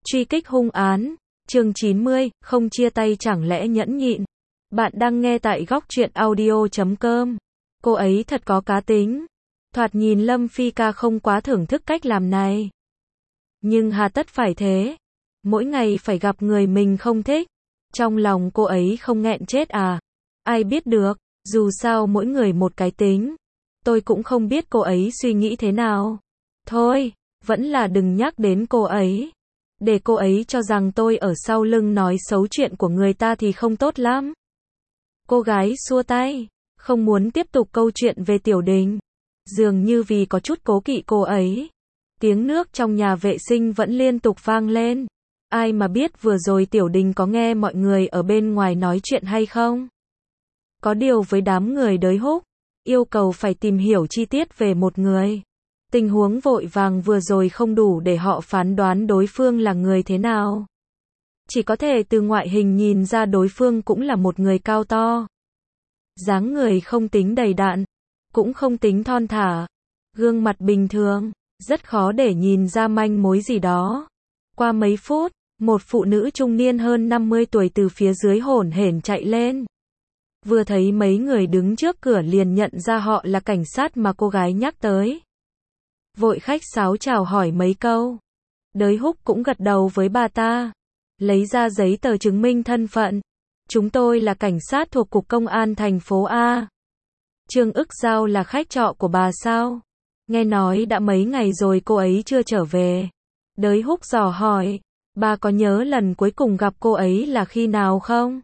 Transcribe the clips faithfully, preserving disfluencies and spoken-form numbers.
Truy kích hung án, chương chín mươi, không chia tay chẳng lẽ nhẫn nhịn. Bạn đang nghe tại góc truyện audio chấm com. Cô ấy thật có cá tính. Thoạt nhìn Lâm Phi ca không quá thưởng thức cách làm này. Nhưng hà tất phải thế. Mỗi ngày phải gặp người mình không thích. Trong lòng cô ấy không nghẹn chết à? Ai biết được, dù sao mỗi người một cái tính. Tôi cũng không biết cô ấy suy nghĩ thế nào. Thôi, vẫn là đừng nhắc đến cô ấy. Để cô ấy cho rằng tôi ở sau lưng nói xấu chuyện của người ta thì không tốt lắm. Cô gái xua tay, không muốn tiếp tục câu chuyện về Tiểu Đình. Dường như vì có chút cố kỵ cô ấy. Tiếng nước trong nhà vệ sinh vẫn liên tục vang lên. Ai mà biết vừa rồi Tiểu Đình có nghe mọi người ở bên ngoài nói chuyện hay không? Có điều với đám người đới húc, yêu cầu phải tìm hiểu chi tiết về một người. Tình huống vội vàng vừa rồi không đủ để họ phán đoán đối phương là người thế nào. Chỉ có thể từ ngoại hình nhìn ra đối phương cũng là một người cao to. Dáng người không tính đầy đặn, cũng không tính thon thả. Gương mặt bình thường, rất khó để nhìn ra manh mối gì đó. Qua mấy phút, một phụ nữ trung niên hơn năm mươi tuổi từ phía dưới hổn hển chạy lên. Vừa thấy mấy người đứng trước cửa liền nhận ra họ là cảnh sát mà cô gái nhắc tới. Vội khách sáo chào hỏi mấy câu. Đới húc cũng gật đầu với bà ta. Lấy ra giấy tờ chứng minh thân phận. Chúng tôi là cảnh sát thuộc Cục Công an thành phố A. Trương Ức Giao là khách trọ của bà sao? Nghe nói đã mấy ngày rồi cô ấy chưa trở về. Đới húc dò hỏi. Bà có nhớ lần cuối cùng gặp cô ấy là khi nào không?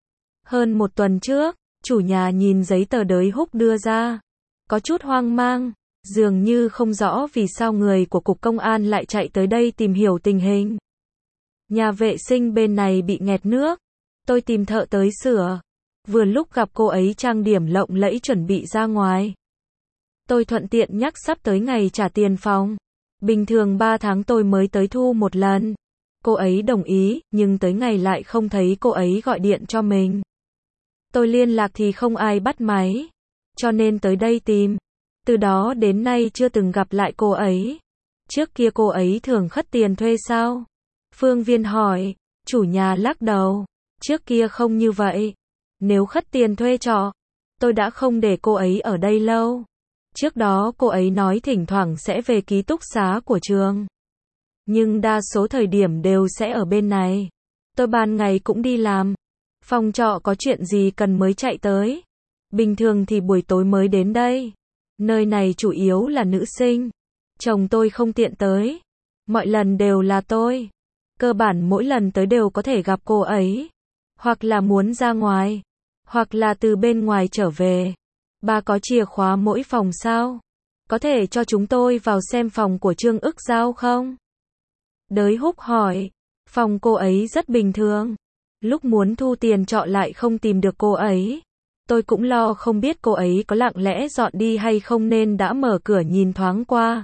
Hơn một tuần trước, chủ nhà nhìn giấy tờ đới húc đưa ra. Có chút hoang mang. Dường như không rõ vì sao người của Cục Công an lại chạy tới đây tìm hiểu tình hình. Nhà vệ sinh bên này bị nghẹt nước. Tôi tìm thợ tới sửa. Vừa lúc gặp cô ấy trang điểm lộng lẫy chuẩn bị ra ngoài. Tôi thuận tiện nhắc sắp tới ngày trả tiền phòng. Bình thường ba tháng tôi mới tới thu một lần. Cô ấy đồng ý, nhưng tới ngày lại không thấy cô ấy gọi điện cho mình. Tôi liên lạc thì không ai bắt máy. Cho nên tới đây tìm. Từ đó đến nay chưa từng gặp lại cô ấy. Trước kia cô ấy thường khất tiền thuê sao? Phương Viên hỏi. Chủ nhà lắc đầu. Trước kia không như vậy. Nếu khất tiền thuê trọ, tôi đã không để cô ấy ở đây lâu. Trước đó cô ấy nói thỉnh thoảng sẽ về ký túc xá của trường. Nhưng đa số thời điểm đều sẽ ở bên này. Tôi ban ngày cũng đi làm. Phòng trọ có chuyện gì cần mới chạy tới. Bình thường thì buổi tối mới đến đây. Nơi này chủ yếu là nữ sinh. Chồng tôi không tiện tới. Mọi lần đều là tôi. Cơ bản mỗi lần tới đều có thể gặp cô ấy. Hoặc là muốn ra ngoài. Hoặc là từ bên ngoài trở về. Bà có chìa khóa mỗi phòng sao? Có thể cho chúng tôi vào xem phòng của Trương Ức Giao không? Đới húc hỏi. Phòng cô ấy rất bình thường. Lúc muốn thu tiền trọ lại không tìm được cô ấy. Tôi cũng lo không biết cô ấy có lặng lẽ dọn đi hay không nên đã mở cửa nhìn thoáng qua.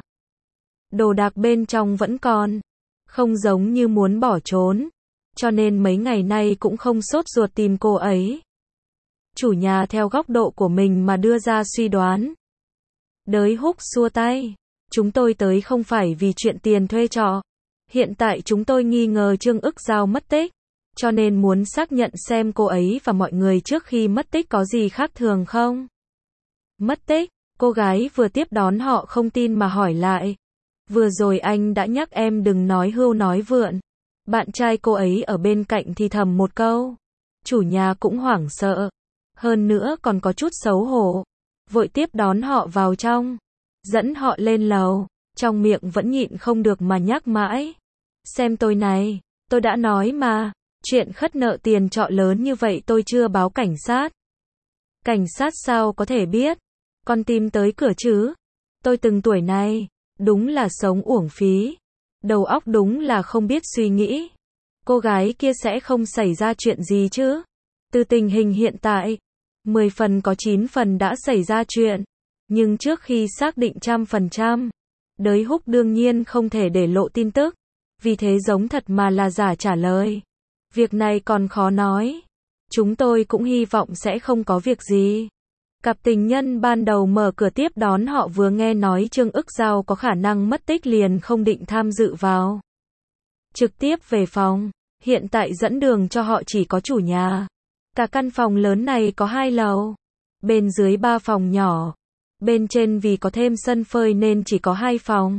Đồ đạc bên trong vẫn còn. Không giống như muốn bỏ trốn. Cho nên mấy ngày nay cũng không sốt ruột tìm cô ấy. Chủ nhà theo góc độ của mình mà đưa ra suy đoán. Đới húc xua tay. Chúng tôi tới không phải vì chuyện tiền thuê trọ. Hiện tại chúng tôi nghi ngờ Trương Ức Giao mất tích. Cho nên muốn xác nhận xem cô ấy và mọi người trước khi mất tích có gì khác thường không. Mất tích, cô gái vừa tiếp đón họ không tin mà hỏi lại. Vừa rồi anh đã nhắc em đừng nói hưu nói vượn. Bạn trai cô ấy ở bên cạnh thì thầm một câu. Chủ nhà cũng hoảng sợ. Hơn nữa còn có chút xấu hổ. Vội tiếp đón họ vào trong. Dẫn họ lên lầu. Trong miệng vẫn nhịn không được mà nhắc mãi. Xem tôi này, tôi đã nói mà. Chuyện khất nợ tiền trọ lớn như vậy tôi chưa báo cảnh sát. Cảnh sát sao có thể biết? Con tìm tới cửa chứ? Tôi từng tuổi này, đúng là sống uổng phí. Đầu óc đúng là không biết suy nghĩ. Cô gái kia sẽ không xảy ra chuyện gì chứ? Từ tình hình hiện tại, mười phần có chín phần đã xảy ra chuyện. Nhưng trước khi xác định trăm phần trăm, Đới húc đương nhiên không thể để lộ tin tức. Vì thế giống thật mà là giả trả lời. Việc này còn khó nói. Chúng tôi cũng hy vọng sẽ không có việc gì. Cặp tình nhân ban đầu mở cửa tiếp đón họ vừa nghe nói Trương Ức Giao có khả năng mất tích liền không định tham dự vào. trực tiếp về phòng. Hiện tại dẫn đường cho họ chỉ có chủ nhà. Cả căn phòng lớn này có hai lầu. Bên dưới ba phòng nhỏ. Bên trên vì có thêm sân phơi nên chỉ có hai phòng.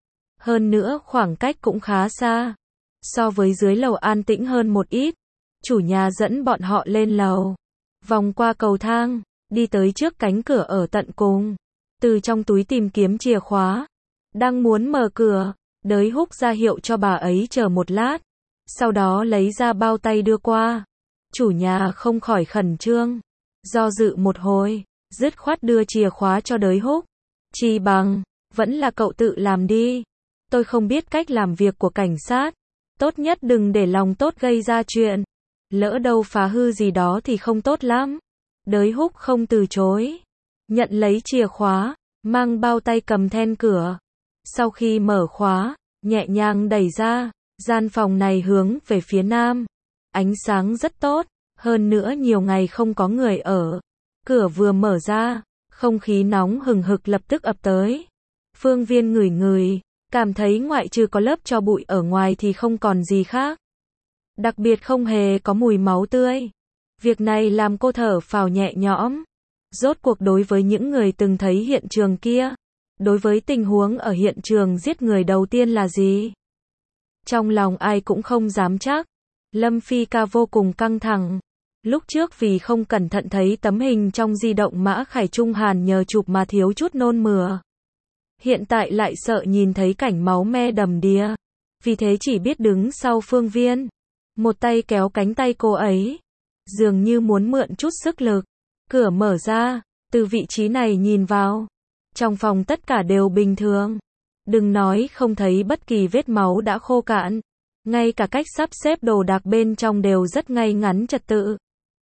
Hơn nữa khoảng cách cũng khá xa. So với dưới lầu an tĩnh hơn một ít. Chủ nhà dẫn bọn họ lên lầu. Vòng qua cầu thang. Đi tới trước cánh cửa ở tận cùng. Từ trong túi tìm kiếm chìa khóa. Đang muốn mở cửa. Đới Húc ra hiệu cho bà ấy chờ một lát. Sau đó lấy ra bao tay đưa qua. Chủ nhà không khỏi khẩn trương. Do dự một hồi. Dứt khoát đưa chìa khóa cho Đới Húc. Chi bằng. Vẫn là cậu tự làm đi. Tôi không biết cách làm việc của cảnh sát. Tốt nhất đừng để lòng tốt gây ra chuyện. Lỡ đâu phá hư gì đó thì không tốt lắm. Đới Húc không từ chối. Nhận lấy chìa khóa. Mang bao tay cầm then cửa. Sau khi mở khóa. Nhẹ nhàng đẩy ra. Gian phòng này hướng về phía nam. Ánh sáng rất tốt. Hơn nữa nhiều ngày không có người ở. Cửa vừa mở ra. Không khí nóng hừng hực lập tức ập tới. Phương Viên ngửi ngửi. Cảm thấy ngoại trừ có lớp tro bụi ở ngoài thì không còn gì khác. Đặc biệt không hề có mùi máu tươi. Việc này làm cô thở phào nhẹ nhõm. Rốt cuộc đối với những người từng thấy hiện trường kia. Đối với tình huống ở hiện trường giết người đầu tiên là gì? Trong lòng ai cũng không dám chắc. Lâm Phi Ca vô cùng căng thẳng. Lúc trước vì không cẩn thận thấy tấm hình trong di động Mã Khải Trung Hàn nhờ chụp mà thiếu chút nôn mửa. Hiện tại lại sợ nhìn thấy cảnh máu me đầm đìa. Vì thế chỉ biết đứng sau Phương Viên. Một tay kéo cánh tay cô ấy. Dường như muốn mượn chút sức lực. Cửa mở ra. Từ vị trí này nhìn vào. Trong phòng tất cả đều bình thường. Đừng nói không thấy bất kỳ vết máu đã khô cạn. Ngay cả cách sắp xếp đồ đạc bên trong đều rất ngay ngắn trật tự.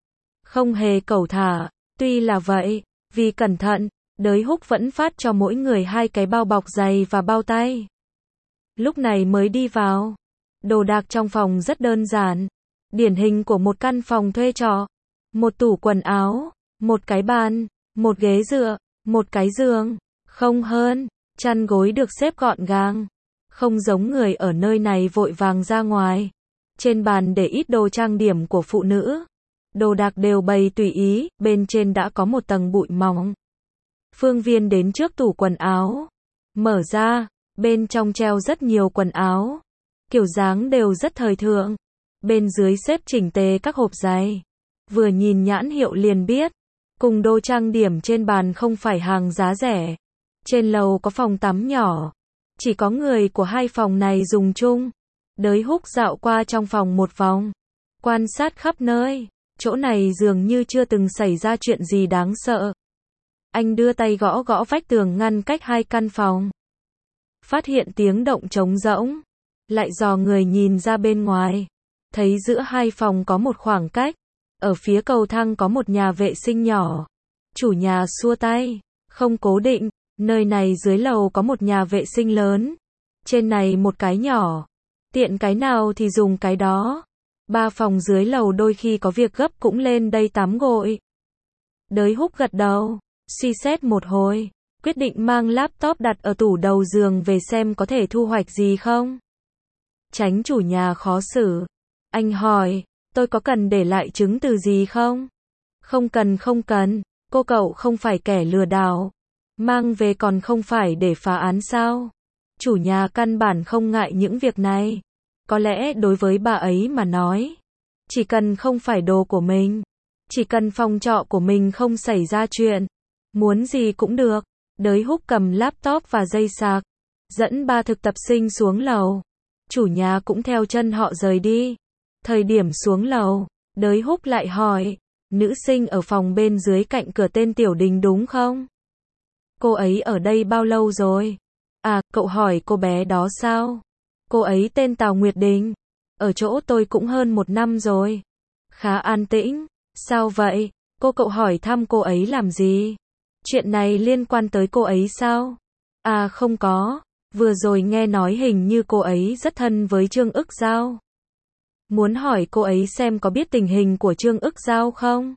Không hề cẩu thả. Tuy là vậy, vì cẩn thận, Đới Húc vẫn phát cho mỗi người hai cái bao bọc giày và bao tay. Lúc này mới đi vào. Đồ đạc trong phòng rất đơn giản. Điển hình của một căn phòng thuê trọ. Một tủ quần áo, một cái bàn, một ghế dựa, một cái giường. Không hơn, chăn gối được xếp gọn gàng. Không giống người ở nơi này vội vàng ra ngoài. Trên bàn để ít đồ trang điểm của phụ nữ. Đồ đạc đều bày tùy ý, bên trên đã có một tầng bụi mỏng. Phương Viên đến trước tủ quần áo. Mở ra, bên trong treo rất nhiều quần áo. Kiểu dáng đều rất thời thượng. Bên dưới xếp chỉnh tề các hộp giày. Vừa nhìn nhãn hiệu liền biết. Cùng đồ trang điểm trên bàn không phải hàng giá rẻ. Trên lầu có phòng tắm nhỏ. Chỉ có người của hai phòng này dùng chung. Đới Húc dạo qua trong phòng một vòng. Quan sát khắp nơi. Chỗ này dường như chưa từng xảy ra chuyện gì đáng sợ. Anh đưa tay gõ gõ vách tường ngăn cách hai căn phòng. Phát hiện tiếng động trống rỗng. Lại dò người nhìn ra bên ngoài. Thấy giữa hai phòng có một khoảng cách. Ở phía cầu thang có một nhà vệ sinh nhỏ. Chủ nhà xua tay. Không cố định. Nơi này dưới lầu có một nhà vệ sinh lớn. Trên này một cái nhỏ. Tiện cái nào thì dùng cái đó. Ba phòng dưới lầu đôi khi có việc gấp cũng lên đây tắm gội. Đới Húc gật đầu. Suy xét một hồi. Quyết định mang laptop đặt ở tủ đầu giường về xem có thể thu hoạch gì không. Tránh chủ nhà khó xử. Anh hỏi. Tôi có cần để lại chứng từ gì không? Không cần không cần. Cô cậu không phải kẻ lừa đảo. Mang về còn không phải để phá án sao? Chủ nhà căn bản không ngại những việc này. Có lẽ đối với bà ấy mà nói. Chỉ cần không phải đồ của mình. Chỉ cần phòng trọ của mình không xảy ra chuyện. Muốn gì cũng được. Đới Húc cầm laptop và dây sạc. Dẫn ba thực tập sinh xuống lầu. Chủ nhà cũng theo chân họ rời đi. Thời điểm xuống lầu. Đới Húc lại hỏi. Nữ sinh ở phòng bên dưới cạnh cửa tên Tiểu Đình đúng không? Cô ấy ở đây bao lâu rồi? À, cậu hỏi cô bé đó sao? Cô ấy tên Tào Nguyệt Đình. Ở chỗ tôi cũng hơn một năm rồi. Khá an tĩnh. Sao vậy? Cô cậu hỏi thăm cô ấy làm gì? Chuyện này liên quan tới cô ấy sao? À không có. Vừa rồi nghe nói hình như cô ấy rất thân với Trương Ức Giao. Muốn hỏi cô ấy xem có biết tình hình của Trương Ức Giao không?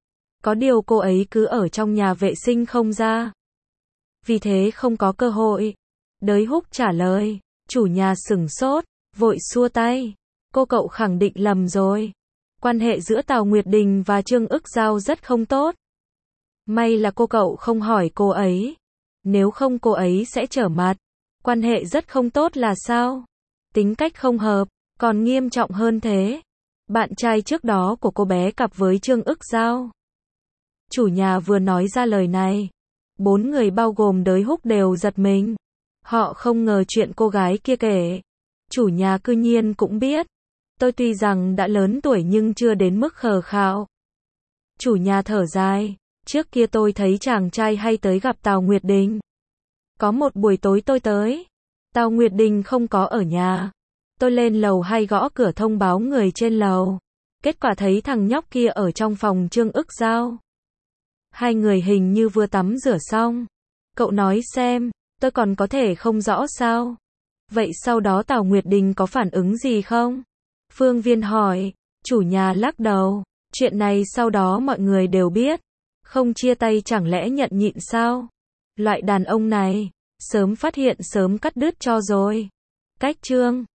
Có điều cô ấy cứ ở trong nhà vệ sinh không ra. Vì thế không có cơ hội. Đới Húc trả lời. Chủ nhà sửng sốt. vội xua tay. Cô cậu khẳng định lầm rồi. Quan hệ giữa Tào Nguyệt Đình và Trương Ức Giao rất không tốt. May là cô cậu không hỏi cô ấy. Nếu không cô ấy sẽ trở mặt. Quan hệ rất không tốt là sao? Tính cách không hợp, còn nghiêm trọng hơn thế. Bạn trai trước đó của cô bé cặp với Trương Ức Giao. Chủ nhà vừa nói ra lời này. Bốn người bao gồm Đới Húc đều giật mình. Họ không ngờ chuyện cô gái kia kể. Chủ nhà cư nhiên cũng biết. Tôi tuy rằng đã lớn tuổi nhưng chưa đến mức khờ khạo. Chủ nhà thở dài. Trước kia tôi thấy chàng trai hay tới gặp Tào Nguyệt Đình. Có một buổi tối tôi tới. Tào Nguyệt Đình không có ở nhà. Tôi lên lầu hay gõ cửa thông báo người trên lầu. Kết quả thấy thằng nhóc kia ở trong phòng Trương Ức Giao. Hai người hình như vừa tắm rửa xong. Cậu nói xem, tôi còn có thể không rõ sao? Vậy sau đó Tào Nguyệt Đình có phản ứng gì không? Phương Viên hỏi. Chủ nhà lắc đầu. Chuyện này sau đó mọi người đều biết. Không chia tay chẳng lẽ nhận nhịn sao? Loại đàn ông này, sớm phát hiện sớm cắt đứt cho rồi. Cách chương